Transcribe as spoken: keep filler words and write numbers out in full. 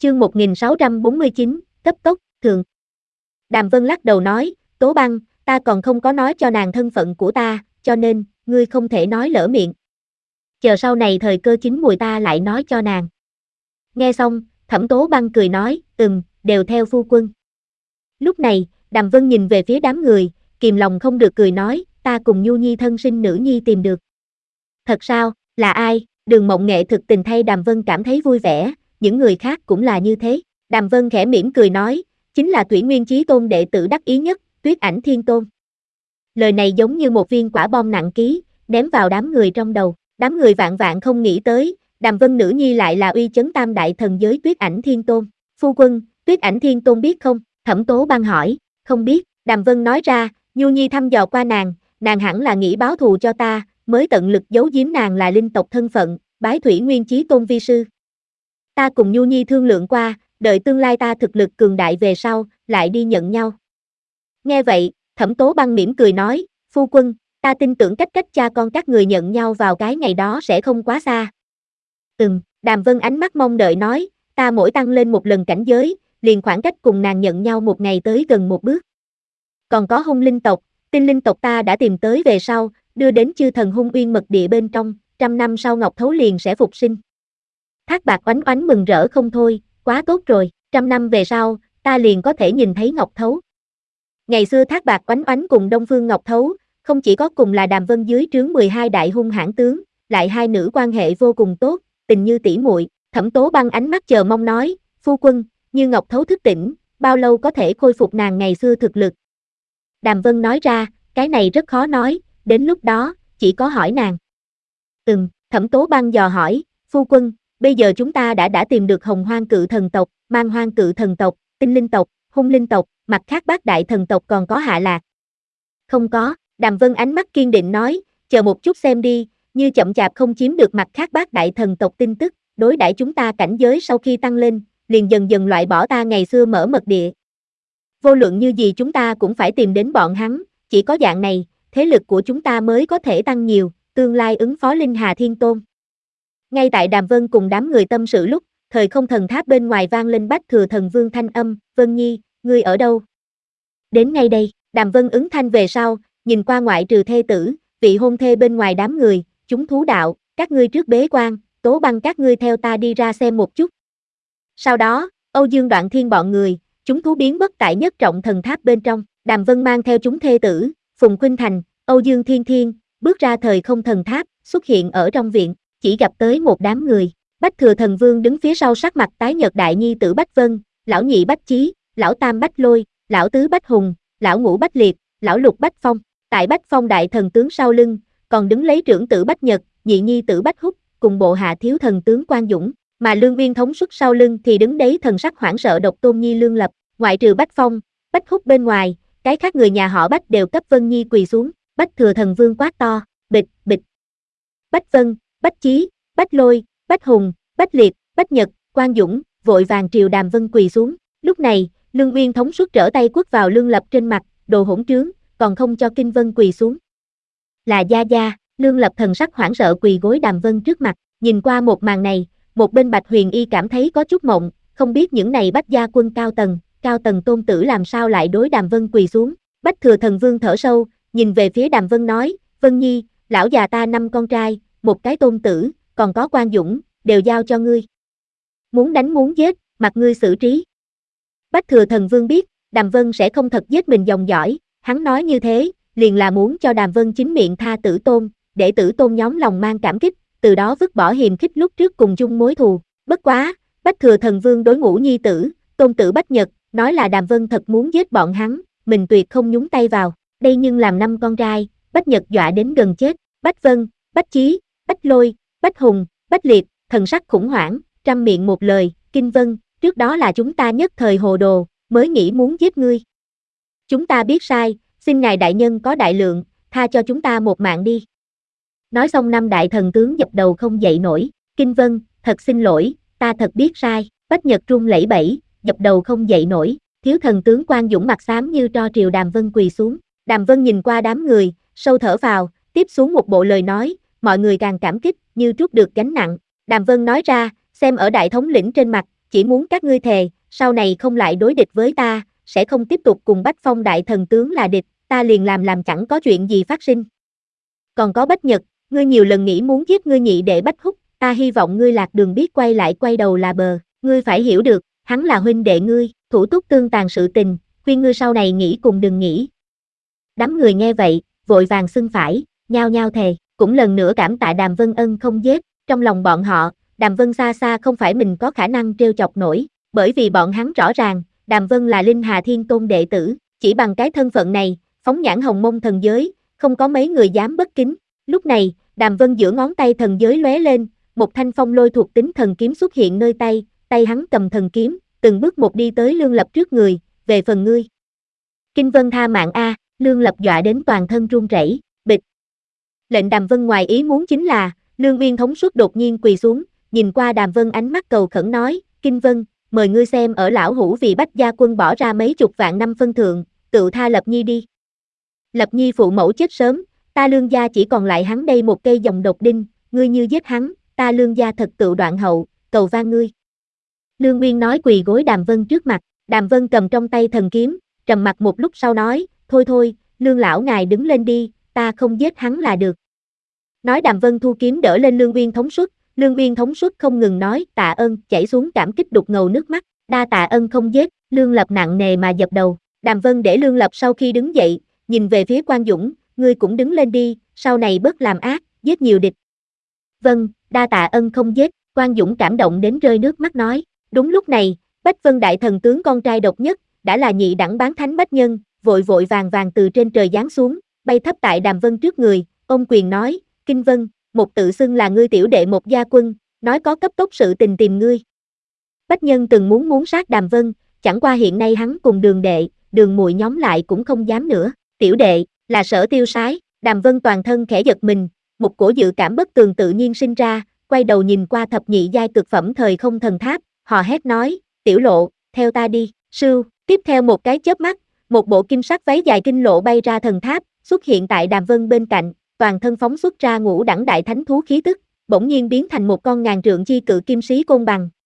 Chương một nghìn sáu trăm bốn mươi chín, cấp tốc, thường. Đàm Vân lắc đầu nói, Tố Băng, ta còn không có nói cho nàng thân phận của ta, cho nên, ngươi không thể nói lỡ miệng. Chờ sau này thời cơ chín mùi ta lại nói cho nàng. Nghe xong, Thẩm Tố Băng cười nói, ừm, đều theo phu quân. Lúc này, Đàm Vân nhìn về phía đám người, kìm lòng không được cười nói, ta cùng Nhu Nhi thân sinh nữ nhi tìm được. Thật sao, là ai? Đường Mộng Nghệ thực tình thay Đàm Vân cảm thấy vui vẻ, những người khác cũng là như thế. Đàm Vân khẽ mỉm cười nói, chính là Thủy Nguyên Chí Tôn đệ tử đắc ý nhất, Tuyết Ảnh Thiên Tôn. Lời này giống như một viên quả bom nặng ký, ném vào đám người trong đầu. Đám người vạn vạn không nghĩ tới, Đàm Vân nữ nhi lại là uy chấn tam đại thần giới Tuyết Ảnh Thiên Tôn. Phu quân, Tuyết Ảnh Thiên Tôn biết không? Thẩm Tố Băng hỏi, không biết. Đàm Vân nói ra, Nhu Nhi thăm dò qua nàng, nàng hẳn là nghĩ báo thù cho ta, mới tận lực giấu giếm nàng là linh tộc thân phận, bái Thủy Nguyên Chí Tôn vi sư. Ta cùng Nhu Nhi thương lượng qua, đợi tương lai ta thực lực cường đại về sau, lại đi nhận nhau. Nghe vậy, Thẩm Tố Băng mỉm cười nói, phu quân, ta tin tưởng cách cách cha con các người nhận nhau vào cái ngày đó sẽ không quá xa. Ừm, Đàm Vân ánh mắt mong đợi nói, ta mỗi tăng lên một lần cảnh giới, liền khoảng cách cùng nàng nhận nhau một ngày tới gần một bước. Còn có hung linh tộc, tinh linh tộc ta đã tìm tới về sau, đưa đến chư thần hung uyên mật địa bên trong, trăm năm sau Ngọc Thấu liền sẽ phục sinh. Thác Bạc Oánh Oánh mừng rỡ không thôi, quá tốt rồi, trăm năm về sau, ta liền có thể nhìn thấy Ngọc Thấu. Ngày xưa Thác Bạc Oánh Oánh cùng Đông Phương Ngọc Thấu, không chỉ có cùng là Đàm Vân dưới trướng mười hai đại hung hãn tướng, lại hai nữ quan hệ vô cùng tốt, tình như tỷ muội. Thẩm Tố Băng ánh mắt chờ mong nói, phu quân, như Ngọc Thấu thức tỉnh, bao lâu có thể khôi phục nàng ngày xưa thực lực? Đàm Vân nói ra, cái này rất khó nói, đến lúc đó, chỉ có hỏi nàng. Ừm, Thẩm Tố Băng dò hỏi, phu quân, bây giờ chúng ta đã đã tìm được Hồng Hoang Cự Thần tộc, Man Hoang Cự Thần tộc, Tinh Linh tộc, Hung Linh tộc, mặt khác bát đại thần tộc còn có hạ lạc. Không có, Đàm Vân ánh mắt kiên định nói, chờ một chút xem đi, như chậm chạp không chiếm được mặt khác bát đại thần tộc tin tức, đối đãi chúng ta cảnh giới sau khi tăng lên, liền dần dần loại bỏ ta ngày xưa mở mật địa. Vô luận như gì chúng ta cũng phải tìm đến bọn hắn, chỉ có dạng này, thế lực của chúng ta mới có thể tăng nhiều, tương lai ứng phó Linh Hà Thiên Tôn. Ngay tại Đàm Vân cùng đám người tâm sự lúc, thời không thần tháp bên ngoài vang lên Bách Thừa Thần Vương thanh âm, Vân Nhi, ngươi ở đâu? Đến ngay đây, Đàm Vân ứng thanh về sau, nhìn qua ngoại trừ thê tử, vị hôn thê bên ngoài đám người, chúng thú đạo, các ngươi trước bế quan, Tố Băng các ngươi theo ta đi ra xem một chút. Sau đó, Âu Dương Đoạn Thiên bọn người, chúng thú biến mất tại nhất trọng thần tháp bên trong, Đàm Vân mang theo chúng thê tử, Phùng Khuynh Thành, Âu Dương Thiên Thiên, bước ra thời không thần tháp, xuất hiện ở trong viện, chỉ gặp tới một đám người. Bách Thừa Thần Vương đứng phía sau sắc mặt tái nhợt đại nhi tử Bách Vân, lão nhị Bách Chí, lão tam Bách Lôi, lão tứ Bách Hùng, lão ngũ Bách Liệt, lão lục Bách Phong. Tại Bách Phong đại thần tướng sau lưng, còn đứng lấy trưởng tử Bách Nhật, nhị nhi tử Bách Húc, cùng bộ hạ thiếu thần tướng Quan Dũng, mà Lương Uyên thống suất sau lưng thì đứng đấy thần sắc hoảng sợ Độc Tôn Nhi Lương Lập, ngoại trừ Bách Phong, Bách Húc bên ngoài, cái khác người nhà họ Bách đều cấp Vân Nhi quỳ xuống. Bách Thừa Thần Vương quát to, bịch, bịch. Bách Vân, Bách Chí, Bách Lôi, Bách Hùng, Bách Liệt, Bách Nhật, Quan Dũng, vội vàng triều Đàm Vân quỳ xuống. Lúc này, Lương Uyên thống suất trở tay quất vào Lương Lập trên mặt, đồ hỗn trướng, còn không cho Kinh Vân quỳ xuống. Là gia gia, Lương Lập thần sắc hoảng sợ quỳ gối Đàm Vân trước mặt, nhìn qua một màn này, một bên Bạch Huyền Y cảm thấy có chút mộng, không biết những này Bách gia quân cao tầng, cao tầng tôn tử làm sao lại đối Đàm Vân quỳ xuống. Bách Thừa Thần Vương thở sâu, nhìn về phía Đàm Vân nói, Vân Nhi, lão già ta năm con trai, một cái tôn tử, còn có Quan Dũng, đều giao cho ngươi. Muốn đánh muốn giết, mặc ngươi xử trí. Bách Thừa Thần Vương biết, Đàm Vân sẽ không thật giết mình dòng dõi, hắn nói như thế, liền là muốn cho Đàm Vân chính miệng tha tử tôn, để tử tôn nhóm lòng mang cảm kích, từ đó vứt bỏ hiềm khích lúc trước cùng chung mối thù. Bất quá, Bách Thừa Thần Vương đối ngũ nhi tử, tôn tử Bách Nhật, nói là Đàm Vân thật muốn giết bọn hắn, mình tuyệt không nhúng tay vào. Đây nhưng làm năm con trai, Bách Nhật dọa đến gần chết. Bách Vân, Bách Chí, Bách Lôi, Bách Hùng, Bách Liệt, thần sắc khủng hoảng, trăm miệng một lời, Kinh Vân, trước đó là chúng ta nhất thời hồ đồ, mới nghĩ muốn giết ngươi. Chúng ta biết sai, xin ngài đại nhân có đại lượng, tha cho chúng ta một mạng đi. Nói xong năm đại thần tướng dập đầu không dậy nổi, Kinh Vân, thật xin lỗi, ta thật biết sai. Bách Nhật run lẩy bẩy, dập đầu không dậy nổi, thiếu thần tướng Quan Dũng mặt xám như tro triều Đàm Vân quỳ xuống. Đàm Vân nhìn qua đám người, sâu thở vào, tiếp xuống một bộ lời nói, mọi người càng cảm kích, như trút được gánh nặng. Đàm Vân nói ra, xem ở đại thống lĩnh trên mặt, chỉ muốn các ngươi thề, sau này không lại đối địch với ta, sẽ không tiếp tục cùng Bách Phong đại thần tướng là địch, ta liền làm làm chẳng có chuyện gì phát sinh. Còn có Bách Nhật, ngươi nhiều lần nghĩ muốn giết ngươi nhị đệ Bách Húc, ta hy vọng ngươi lạc đường biết quay lại quay đầu là bờ, ngươi phải hiểu được, hắn là huynh đệ ngươi, thủ túc tương tàn sự tình, khuyên ngươi sau này nghĩ cùng đừng nghĩ. Đám người nghe vậy, vội vàng xưng phải, nhao nhao thề, cũng lần nữa cảm tạ Đàm Vân ân không giết, trong lòng bọn họ, Đàm Vân xa xa không phải mình có khả năng trêu chọc nổi, bởi vì bọn hắn rõ ràng, Đàm Vân là Linh Hà Thiên Tôn đệ tử, chỉ bằng cái thân phận này, phóng nhãn Hồng Mông thần giới, không có mấy người dám bất kính. Lúc này, Đàm Vân giữa ngón tay thần giới lóe lên, một thanh phong lôi thuộc tính thần kiếm xuất hiện nơi tay, tay hắn cầm thần kiếm, từng bước một đi tới Lương Lập trước người, về phần ngươi. Kinh Vân tha mạng a, Lương Lập dọa đến toàn thân run rẩy, bịch. Lệnh Đàm Vân ngoài ý muốn chính là, Lương Uyên thống suất đột nhiên quỳ xuống, nhìn qua Đàm Vân ánh mắt cầu khẩn nói, Kinh Vân, mời ngươi xem ở lão hủ vì Bách gia quân bỏ ra mấy chục vạn năm phân thượng, tự tha Lập Nhi đi. Lập Nhi phụ mẫu chết sớm, ta Lương gia chỉ còn lại hắn đây một cây dòng độc đinh, ngươi như giết hắn, ta Lương gia thật tự đoạn hậu, cầu van ngươi. Lương Uyên nói quỳ gối Đàm Vân trước mặt, Đàm Vân cầm trong tay thần kiếm, trầm mặt một lúc sau nói, thôi thôi, Lương lão ngài đứng lên đi, ta không giết hắn là được. Nói Đàm Vân thu kiếm đỡ lên Lương Uyên thống suất, Lương Uyên thống suất không ngừng nói, tạ ơn, chảy xuống cảm kích đục ngầu nước mắt, đa tạ ơn không giết, Lương Lập nặng nề mà dập đầu. Đàm Vân để Lương Lập sau khi đứng dậy, nhìn về phía Quan Dũng, ngươi cũng đứng lên đi, sau này bớt làm ác, giết nhiều địch. Vâng, đa tạ ân không giết, Quan Dũng cảm động đến rơi nước mắt nói. Đúng lúc này, Bách Vân đại thần tướng con trai độc nhất, đã là nhị đẳng bán thánh bách nhân, vội vội vàng vàng từ trên trời giáng xuống, bay thấp tại Đàm Vân trước người, ôm quyền nói, Kinh Vân, một tự xưng là ngươi tiểu đệ một gia quân, nói có cấp tốc sự tình tìm ngươi. Bách nhân từng muốn muốn sát Đàm Vân, chẳng qua hiện nay hắn cùng đường đệ, đường muội nhóm lại cũng không dám nữa, tiểu đệ, là Sở Tiêu Sái, Đàm Vân toàn thân khẽ giật mình, một cổ dự cảm bất tường tự nhiên sinh ra, quay đầu nhìn qua thập nhị giai cực phẩm thời không thần tháp, hò hét nói, tiểu lộ, theo ta đi, sưu, tiếp theo một cái chớp mắt, một bộ kim sắc váy dài kinh lộ bay ra thần tháp, xuất hiện tại Đàm Vân bên cạnh, toàn thân phóng xuất ra ngũ đẳng đại thánh thú khí tức, bỗng nhiên biến thành một con ngàn trượng chi cự kim sĩ côn bằng,